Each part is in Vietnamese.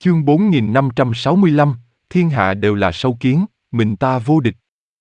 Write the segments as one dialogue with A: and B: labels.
A: Chương 4565, thiên hạ đều là sâu kiến, mình ta vô địch.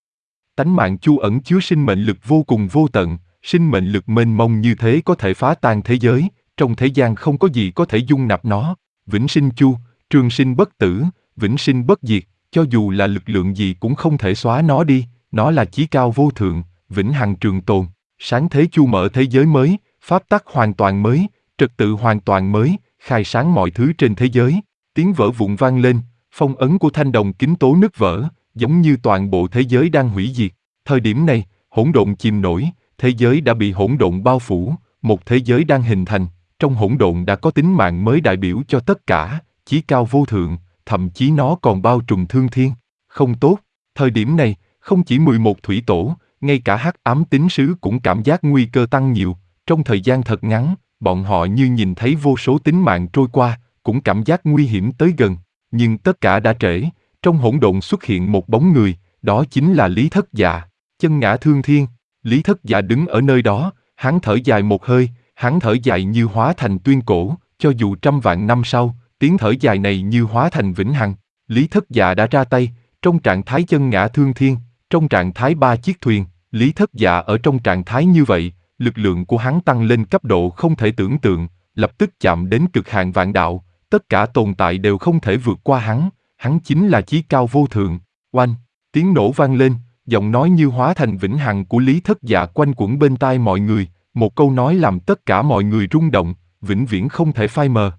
A: Tánh mạng Chu ẩn chứa sinh mệnh lực vô cùng vô tận, sinh mệnh lực mênh mông như thế có thể phá tan thế giới, trong thế gian không có gì có thể dung nạp nó. Vĩnh sinh Chu, trường sinh bất tử, vĩnh sinh bất diệt, cho dù là lực lượng gì cũng không thể xóa nó đi, nó là chí cao vô thượng, vĩnh hằng trường tồn. Sáng thế Chu mở thế giới mới, pháp tắc hoàn toàn mới, trật tự hoàn toàn mới, khai sáng mọi thứ trên thế giới. Tiếng vỡ vụn vang lên, phong ấn của thanh đồng kính tố nứt vỡ, giống như toàn bộ thế giới đang hủy diệt. Thời điểm này, hỗn độn chìm nổi, thế giới đã bị hỗn độn bao phủ, một thế giới đang hình thành, trong hỗn độn đã có tính mạng mới đại biểu cho tất cả, chí cao vô thượng, thậm chí nó còn bao trùm thương thiên. Không tốt, thời điểm này, không chỉ 11 thủy tổ, ngay cả hắc ám tín sứ cũng cảm giác nguy cơ tăng nhiều, trong thời gian thật ngắn, bọn họ như nhìn thấy vô số tính mạng trôi qua, cũng cảm giác nguy hiểm tới gần, nhưng tất cả đã trễ, trong hỗn độn xuất hiện một bóng người, đó chính là Lý Thất Dạ, chân ngã thương thiên. Lý Thất Dạ đứng ở nơi đó, hắn thở dài một hơi, hắn thở dài như hóa thành tuyên cổ, cho dù trăm vạn năm sau, tiếng thở dài này như hóa thành vĩnh hằng. Lý Thất Dạ đã ra tay, trong trạng thái chân ngã thương thiên, trong trạng thái ba chiếc thuyền, Lý Thất Dạ ở trong trạng thái như vậy, lực lượng của hắn tăng lên cấp độ không thể tưởng tượng, lập tức chạm đến cực hạn vạn đạo, tất cả tồn tại đều không thể vượt qua hắn chính là chí cao vô thượng. Oanh, tiếng nổ vang lên, giọng nói như hóa thành vĩnh hằng của Lý Thất Dạ quanh quẩn bên tai mọi người, một câu nói làm tất cả mọi người rung động, vĩnh viễn không thể phai mờ.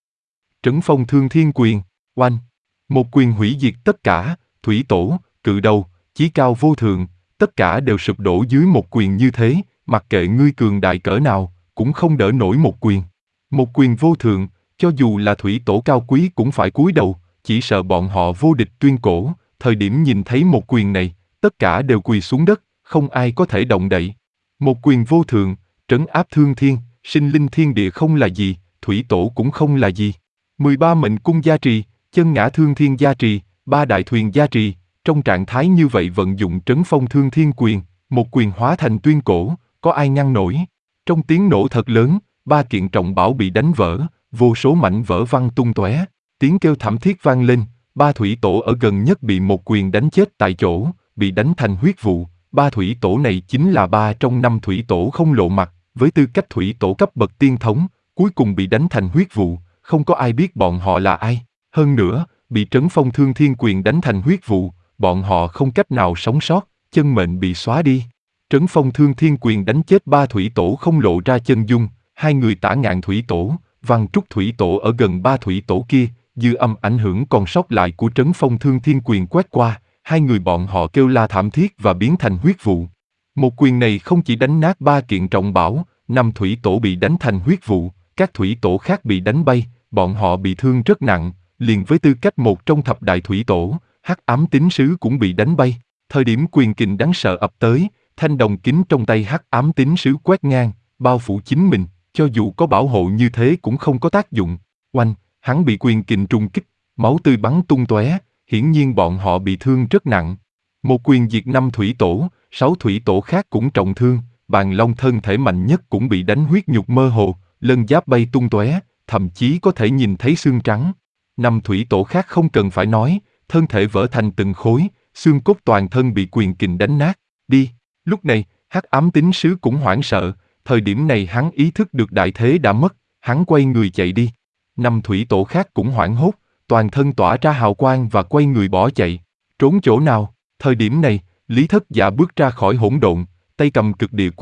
A: Trấn phong thương thiên quyền, oanh, một quyền hủy diệt tất cả, thủy tổ, cự đầu, chí cao vô thượng, tất cả đều sụp đổ dưới một quyền như thế, mặc kệ ngươi cường đại cỡ nào, cũng không đỡ nổi một quyền. Một quyền vô thượng, cho dù là thủy tổ cao quý cũng phải cúi đầu, chỉ sợ bọn họ vô địch tuyên cổ, thời điểm nhìn thấy một quyền này, tất cả đều quỳ xuống đất, không ai có thể động đậy. Một quyền vô thượng, trấn áp thương thiên, sinh linh thiên địa không là gì, thủy tổ cũng không là gì. 13 mệnh cung gia trì, chân ngã thương thiên gia trì, ba đại thuyền gia trì, trong trạng thái như vậy vận dụng trấn phong thương thiên quyền, một quyền hóa thành tuyên cổ, có ai ngăn nổi. Trong tiếng nổ thật lớn, ba kiện trọng bảo bị đánh vỡ, vô số mảnh vỡ văng tung tóe, tiếng kêu thảm thiết vang lên, ba thủy tổ ở gần nhất bị một quyền đánh chết tại chỗ, bị đánh thành huyết vụ. Ba thủy tổ này chính là ba trong 5 thủy tổ không lộ mặt, với tư cách thủy tổ cấp bậc tiên thống, cuối cùng bị đánh thành huyết vụ, không có ai biết bọn họ là ai. Hơn nữa, bị trấn phong thương thiên quyền đánh thành huyết vụ, bọn họ không cách nào sống sót, chân mệnh bị xóa đi. Trấn phong thương thiên quyền đánh chết ba thủy tổ không lộ ra chân dung, hai người Tả Ngạn thủy tổ, Văn Trúc thủy tổ ở gần ba thủy tổ kia, dư âm ảnh hưởng còn sót lại của trấn phong thương thiên quyền quét qua, hai người bọn họ kêu la thảm thiết và biến thành huyết vụ. Một quyền này không chỉ đánh nát ba kiện trọng bảo, 5 thủy tổ bị đánh thành huyết vụ, các thủy tổ khác bị đánh bay, bọn họ bị thương rất nặng, liền với tư cách một trong thập đại thủy tổ, hắc ám tín sứ cũng bị đánh bay. Thời điểm quyền kình đáng sợ ập tới, thanh đồng kính trong tay hắc ám tín sứ quét ngang, bao phủ chính mình, cho dù có bảo hộ như thế cũng không có tác dụng. Oanh, hắn bị quyền kình trùng kích, máu tươi bắn tung tóe, hiển nhiên bọn họ bị thương rất nặng. Một quyền diệt 5 thủy tổ, 6 thủy tổ khác cũng trọng thương, Bàn Long thân thể mạnh nhất cũng bị đánh huyết nhục mơ hồ, lân giáp bay tung tóe, thậm chí có thể nhìn thấy xương trắng. 5 thủy tổ khác không cần phải nói, thân thể vỡ thành từng khối, xương cốt toàn thân bị quyền kình đánh nát. Đi. Lúc này, hắc ám tín sứ cũng hoảng sợ, thời điểm này hắn ý thức được đại thế đã mất, hắn quay người chạy đi. 5 thủy tổ khác cũng hoảng hốt, toàn thân tỏa ra hào quang và quay người bỏ chạy. Trốn chỗ nào? Thời điểm này, Lý Thất Dạ bước ra khỏi hỗn độn, tay cầm cực địa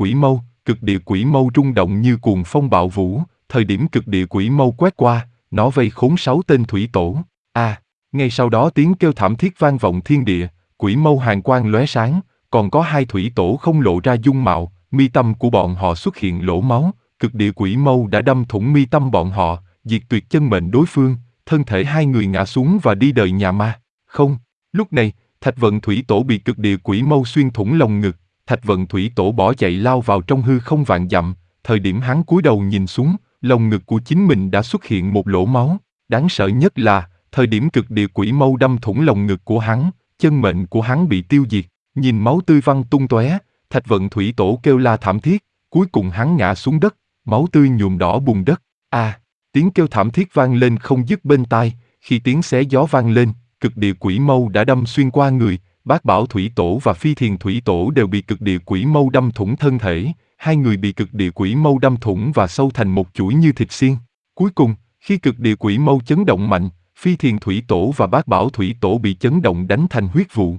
A: quỷ mâu rung động như cuồng phong bạo vũ, thời điểm cực địa quỷ mâu quét qua, nó vây khốn 6 tên thủy tổ. Ngay sau đó tiếng kêu thảm thiết vang vọng thiên địa, quỷ mâu hàn quang lóe sáng, còn có 2 thủy tổ không lộ ra dung mạo, mi tâm của bọn họ xuất hiện lỗ máu, cực địa quỷ mâu đã đâm thủng mi tâm bọn họ, diệt tuyệt chân mệnh đối phương, thân thể 2 người ngã xuống và đi đời nhà ma. Không, lúc này, Thạch Vận thủy tổ bị cực địa quỷ mâu xuyên thủng lồng ngực, Thạch Vận thủy tổ bỏ chạy lao vào trong hư không vạn dặm, thời điểm hắn cúi đầu nhìn xuống, lồng ngực của chính mình đã xuất hiện một lỗ máu, đáng sợ nhất là, thời điểm cực địa quỷ mâu đâm thủng lồng ngực của hắn, chân mệnh của hắn bị tiêu diệt, nhìn máu tươi văng tung tóe, Thạch Vận thủy tổ kêu la thảm thiết, cuối cùng hắn ngã xuống đất, máu tươi nhuộm đỏ bùn đất. Tiếng kêu thảm thiết vang lên không dứt bên tai, khi tiếng xé gió vang lên, cực địa quỷ mâu đã đâm xuyên qua người, Bát Bảo Thủy Tổ và Phi Thiền Thủy Tổ đều bị cực địa quỷ mâu đâm thủng thân thể, hai người bị cực địa quỷ mâu đâm thủng và sâu thành một chuỗi như thịt xiên. Cuối cùng, khi cực địa quỷ mâu chấn động mạnh, Phi Thiền Thủy Tổ và Bát Bảo Thủy Tổ bị chấn động đánh thành huyết vụ.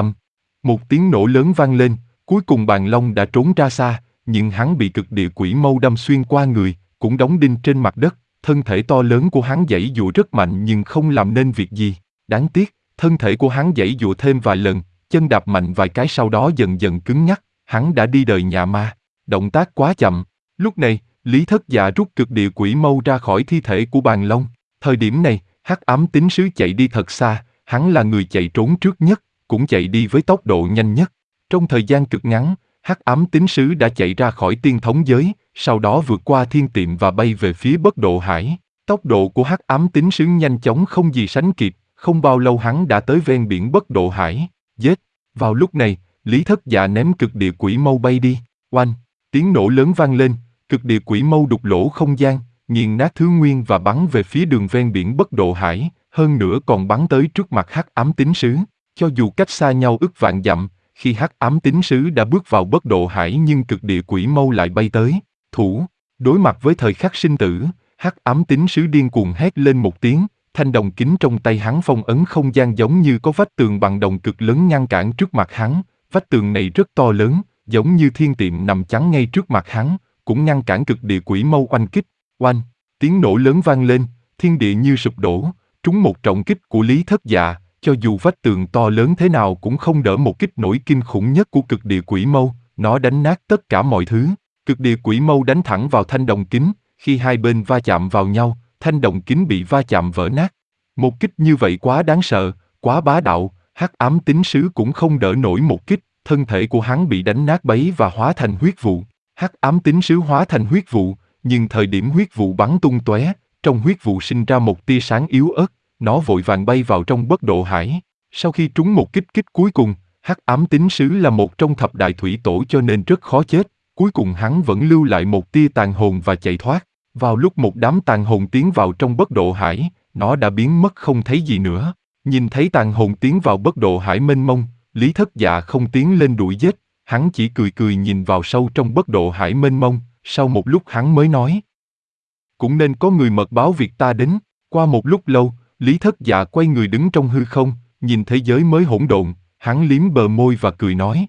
A: Một tiếng nổ lớn vang lên, cuối cùng Bàn Long đã trốn ra xa, nhưng hắn bị cực địa quỷ mâu đâm xuyên qua người, cũng đóng đinh trên mặt đất, thân thể to lớn của hắn giãy giụa rất mạnh nhưng không làm nên việc gì. Đáng tiếc, thân thể của hắn giãy giụa thêm vài lần, chân đạp mạnh vài cái sau đó dần dần cứng nhắc, hắn đã đi đời nhà ma. Động tác quá chậm. Lúc này, Lý Thất Dạ rút cực địa quỷ mâu ra khỏi thi thể của Bàn Long. Thời điểm này, Hắc Ám Tín Sứ chạy đi thật xa, hắn là người chạy trốn trước nhất, cũng chạy đi với tốc độ nhanh nhất. Trong thời gian cực ngắn, Hắc Ám Tín Sứ đã chạy ra khỏi tiên thống giới, sau đó vượt qua thiên tiệm và bay về phía Bất Độ Hải. Tốc độ của Hắc Ám Tín Sứ nhanh chóng không gì sánh kịp, không bao lâu hắn đã tới ven biển Bất Độ Hải. Giết! Vào lúc này, Lý Thất Dạ ném cực địa quỷ mâu bay đi. Oanh! Tiếng nổ lớn vang lên, cực địa quỷ mâu đục lỗ không gian, nghiền nát thứ nguyên và bắn về phía đường ven biển Bất Độ Hải, hơn nữa còn bắn tới trước mặt Hắc Ám Tín Sứ. Cho dù cách xa nhau ức vạn dặm, khi Hắc Ám Tín Sứ đã bước vào Bất Độ Hải nhưng cực địa quỷ mâu lại bay tới. Đối mặt với thời khắc sinh tử, Hắc Ám Tín Sứ điên cuồng hét lên một tiếng, thanh đồng kính trong tay hắn phong ấn không gian giống như có vách tường bằng đồng cực lớn ngăn cản trước mặt hắn. Vách tường này rất to lớn, giống như thiên tiệm nằm chắn ngay trước mặt hắn, cũng ngăn cản cực địa quỷ mâu oanh kích. Oanh! Tiếng nổ lớn vang lên, thiên địa như sụp đổ, trúng một trọng kích của Lý Thất Dạ, cho dù vách tường to lớn thế nào cũng không đỡ một kích nổi kinh khủng nhất của cực địa quỷ mâu, nó đánh nát tất cả mọi thứ. Cực địa quỷ mâu đánh thẳng vào thanh đồng kính, khi hai bên va chạm vào nhau, thanh đồng kính bị va chạm vỡ nát. Một kích như vậy quá đáng sợ, quá bá đạo, Hắc Ám Tín Sứ cũng không đỡ nổi một kích, thân thể của hắn bị đánh nát bấy và hóa thành huyết vụ. Hắc Ám Tín Sứ hóa thành huyết vụ, nhưng thời điểm huyết vụ bắn tung tóe, trong huyết vụ sinh ra một tia sáng yếu ớt, nó vội vàng bay vào trong Bất Độ Hải. Sau khi trúng một kích cuối cùng, Hắc Ám Tín Sứ là một trong thập đại thủy tổ cho nên rất khó chết, cuối cùng hắn vẫn lưu lại một tia tàn hồn và chạy thoát. Vào lúc một đám tàn hồn tiến vào trong Bất Độ Hải, nó đã biến mất không thấy gì nữa. Nhìn thấy tàn hồn tiến vào Bất Độ Hải mênh mông, Lý Thất Dạ không tiến lên đuổi giết, hắn chỉ cười cười nhìn vào sâu trong Bất Độ Hải mênh mông, sau một lúc hắn mới nói. Cũng nên có người mật báo việc ta đến. Qua một lúc lâu, Lý Thất Dạ quay người đứng trong hư không, nhìn thế giới mới hỗn độn, hắn liếm bờ môi và cười nói.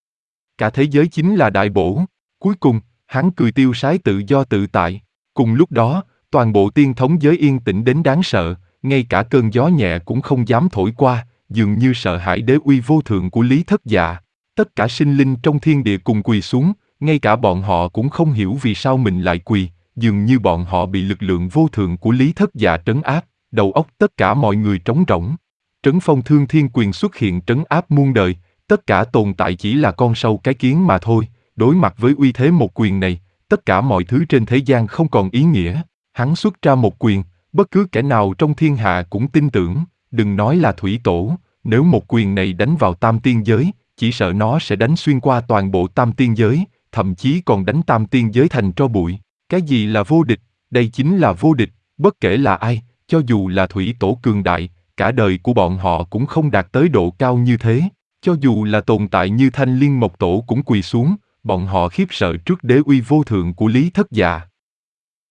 A: Cả thế giới chính là đại bổ. Cuối cùng, hắn cười tiêu sái tự do tự tại. Cùng lúc đó, toàn bộ tiên thống giới yên tĩnh đến đáng sợ, ngay cả cơn gió nhẹ cũng không dám thổi qua, dường như sợ hãi đế uy vô thượng của Lý Thất Dạ. Tất cả sinh linh trong thiên địa cùng quỳ xuống, ngay cả bọn họ cũng không hiểu vì sao mình lại quỳ, dường như bọn họ bị lực lượng vô thượng của Lý Thất Dạ trấn áp, đầu óc tất cả mọi người trống rỗng. Trấn Phong Thương Thiên Quyền xuất hiện trấn áp muôn đời, tất cả tồn tại chỉ là con sâu cái kiến mà thôi, đối mặt với uy thế một quyền này, tất cả mọi thứ trên thế gian không còn ý nghĩa. Hắn xuất ra một quyền, bất cứ kẻ nào trong thiên hạ cũng tin tưởng, đừng nói là thủy tổ, nếu một quyền này đánh vào tam tiên giới, chỉ sợ nó sẽ đánh xuyên qua toàn bộ tam tiên giới, thậm chí còn đánh tam tiên giới thành tro bụi. Cái gì là vô địch? Đây chính là vô địch, bất kể là ai, cho dù là thủy tổ cường đại, cả đời của bọn họ cũng không đạt tới độ cao như thế. Cho dù là tồn tại như Thanh Liên Mộc Tổ cũng quỳ xuống, bọn họ khiếp sợ trước đế uy vô thượng của Lý Thất Dạ.